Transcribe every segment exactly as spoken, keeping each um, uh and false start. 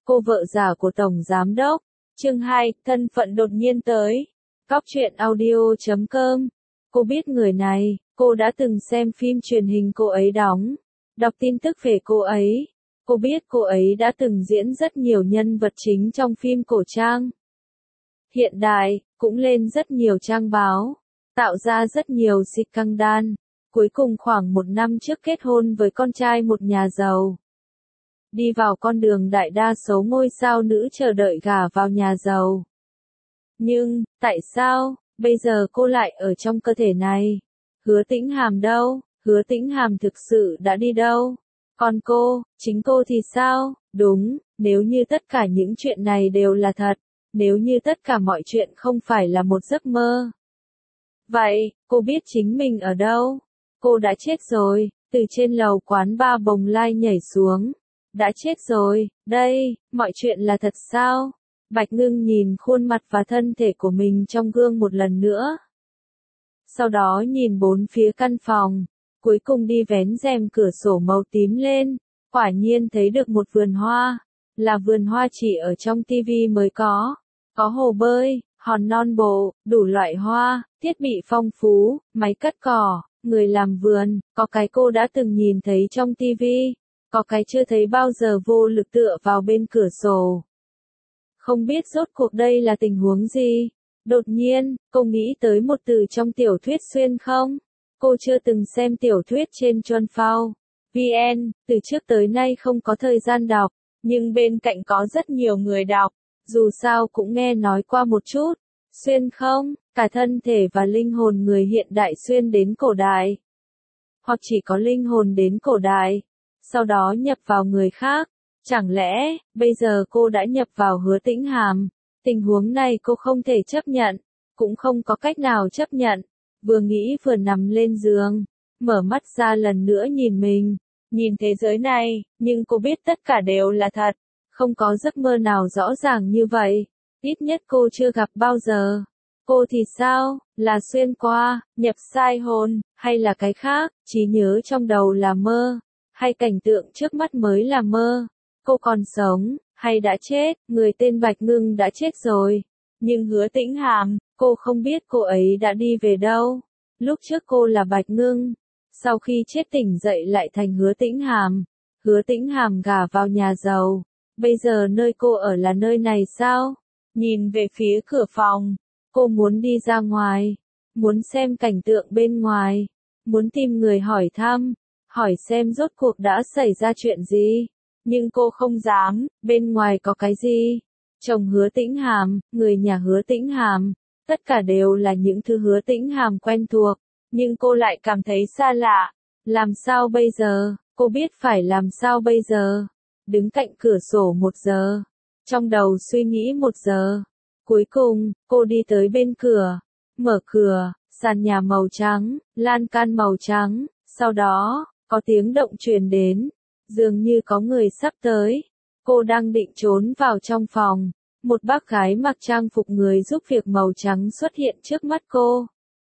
Cô vợ già của Tổng Giám Đốc. Chương hai, thân phận đột nhiên tới. Cóc truyện audio chấm com. Cô biết người này, cô đã từng xem phim truyền hình cô ấy đóng, đọc tin tức về cô ấy. Cô biết cô ấy đã từng diễn rất nhiều nhân vật chính trong phim cổ trang. Hiện đại, cũng lên rất nhiều trang báo, tạo ra rất nhiều scandal. Cuối cùng khoảng một năm trước kết hôn với con trai một nhà giàu. Đi vào con đường đại đa số ngôi sao nữ chờ đợi gả vào nhà giàu. Nhưng, tại sao, bây giờ cô lại ở trong cơ thể này? Hứa Tĩnh Hàm đâu? Hứa Tĩnh Hàm thực sự đã đi đâu? Còn cô, chính cô thì sao? Đúng, nếu như tất cả những chuyện này đều là thật, nếu như tất cả mọi chuyện không phải là một giấc mơ. Vậy, cô biết chính mình ở đâu? Cô đã chết rồi, từ trên lầu quán ba Bồng Lai nhảy xuống. Đã chết rồi, đây, mọi chuyện là thật sao? Bạch Ngưng nhìn khuôn mặt và thân thể của mình trong gương một lần nữa. Sau đó nhìn bốn phía căn phòng, cuối cùng đi vén rèm cửa sổ màu tím lên, quả nhiên thấy được một vườn hoa, là vườn hoa chỉ ở trong tivi mới có, có hồ bơi, hòn non bộ, đủ loại hoa, thiết bị phong phú, máy cắt cỏ, người làm vườn, có cái cô đã từng nhìn thấy trong tivi, có cái chưa thấy bao giờ vô lực tựa vào bên cửa sổ. Không biết rốt cuộc đây là tình huống gì? Đột nhiên, cô nghĩ tới một từ trong tiểu thuyết xuyên không? Cô chưa từng xem tiểu thuyết trên Chuan Phao vê en, từ trước tới nay không có thời gian đọc, nhưng bên cạnh có rất nhiều người đọc, dù sao cũng nghe nói qua một chút. Xuyên không, cả thân thể và linh hồn người hiện đại xuyên đến cổ đại. Hoặc chỉ có linh hồn đến cổ đại, sau đó nhập vào người khác. Chẳng lẽ, bây giờ cô đã nhập vào Hứa Tĩnh Hàm? Tình huống này cô không thể chấp nhận, cũng không có cách nào chấp nhận. Vừa nghĩ vừa nằm lên giường, mở mắt ra lần nữa nhìn mình, nhìn thế giới này, nhưng cô biết tất cả đều là thật, không có giấc mơ nào rõ ràng như vậy, ít nhất cô chưa gặp bao giờ. Cô thì sao, là xuyên qua, nhập sai hồn, hay là cái khác, trí nhớ trong đầu là mơ, hay cảnh tượng trước mắt mới là mơ? Cô còn sống, hay đã chết? Người tên Bạch Ngưng đã chết rồi. Nhưng Hứa Tĩnh Hàm, cô không biết cô ấy đã đi về đâu. Lúc trước cô là Bạch Ngưng, sau khi chết tỉnh dậy lại thành Hứa Tĩnh Hàm. Hứa Tĩnh Hàm gả vào nhà giàu. Bây giờ nơi cô ở là nơi này sao? Nhìn về phía cửa phòng, cô muốn đi ra ngoài, muốn xem cảnh tượng bên ngoài, muốn tìm người hỏi thăm, hỏi xem rốt cuộc đã xảy ra chuyện gì. Nhưng cô không dám, bên ngoài có cái gì? Chồng Hứa Tĩnh Hàm, người nhà Hứa Tĩnh Hàm, tất cả đều là những thứ Hứa Tĩnh Hàm quen thuộc, nhưng cô lại cảm thấy xa lạ. Làm sao bây giờ? Cô biết phải làm sao bây giờ? Đứng cạnh cửa sổ một giờ, trong đầu suy nghĩ một giờ. Cuối cùng, cô đi tới bên cửa, mở cửa, sàn nhà màu trắng, lan can màu trắng, sau đó, có tiếng động truyền đến. Dường như có người sắp tới. Cô đang định trốn vào trong phòng. Một bác gái mặc trang phục người giúp việc màu trắng xuất hiện trước mắt cô.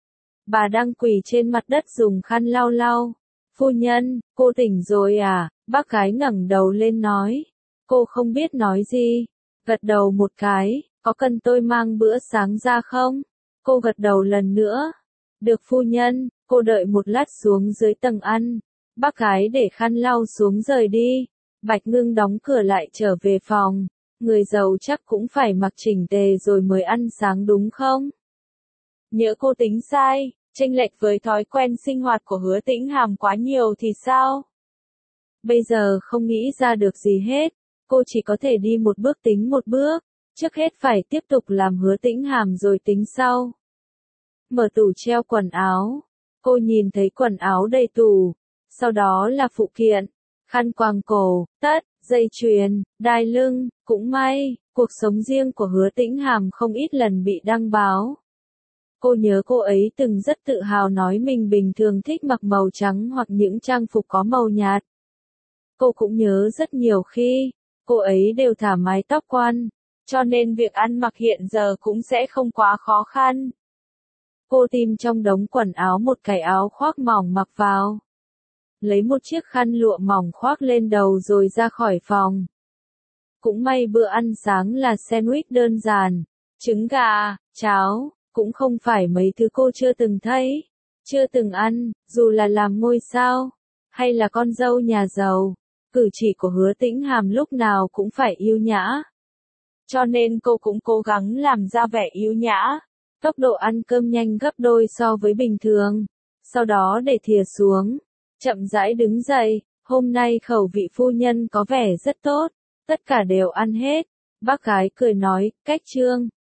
Bà đang quỳ trên mặt đất dùng khăn lau lau. Phu nhân, cô tỉnh rồi à? Bác gái ngẩng đầu lên nói. Cô không biết nói gì. Gật đầu một cái. Có cần tôi mang bữa sáng ra không? Cô gật đầu lần nữa. Được phu nhân. Cô đợi một lát xuống dưới tầng ăn. Bác gái để khăn lau xuống rời đi. Bạch Ngưng đóng cửa lại trở về phòng. Người giàu chắc cũng phải mặc chỉnh tề rồi mới ăn sáng đúng không? Nhỡ cô tính sai, chênh lệch với thói quen sinh hoạt của Hứa Tĩnh Hàm quá nhiều thì sao? Bây giờ không nghĩ ra được gì hết. Cô chỉ có thể đi một bước tính một bước. Trước hết phải tiếp tục làm Hứa Tĩnh Hàm rồi tính sau. Mở tủ treo quần áo. Cô nhìn thấy quần áo đầy tủ. Sau đó là phụ kiện, khăn quàng cổ, tất, dây chuyền, đai lưng. Cũng may, cuộc sống riêng của Hứa Tĩnh Hàm không ít lần bị đăng báo. Cô nhớ cô ấy từng rất tự hào nói mình bình thường thích mặc màu trắng hoặc những trang phục có màu nhạt. Cô cũng nhớ rất nhiều khi, cô ấy đều thả mái tóc quăn, cho nên việc ăn mặc hiện giờ cũng sẽ không quá khó khăn. Cô tìm trong đống quần áo một cái áo khoác mỏng mặc vào. Lấy một chiếc khăn lụa mỏng khoác lên đầu rồi ra khỏi phòng. Cũng may bữa ăn sáng là sandwich đơn giản, trứng gà, cháo, cũng không phải mấy thứ cô chưa từng thấy, chưa từng ăn, dù là làm ngôi sao, hay là con dâu nhà giàu. Cử chỉ của Hứa Tĩnh Hàm lúc nào cũng phải yêu nhã. Cho nên cô cũng cố gắng làm ra vẻ yêu nhã. Tốc độ ăn cơm nhanh gấp đôi so với bình thường. Sau đó để thìa xuống. Chậm rãi đứng dậy. Hôm nay khẩu vị phu nhân có vẻ rất tốt. Tất cả đều ăn hết. Bác gái cười nói, cách Trương.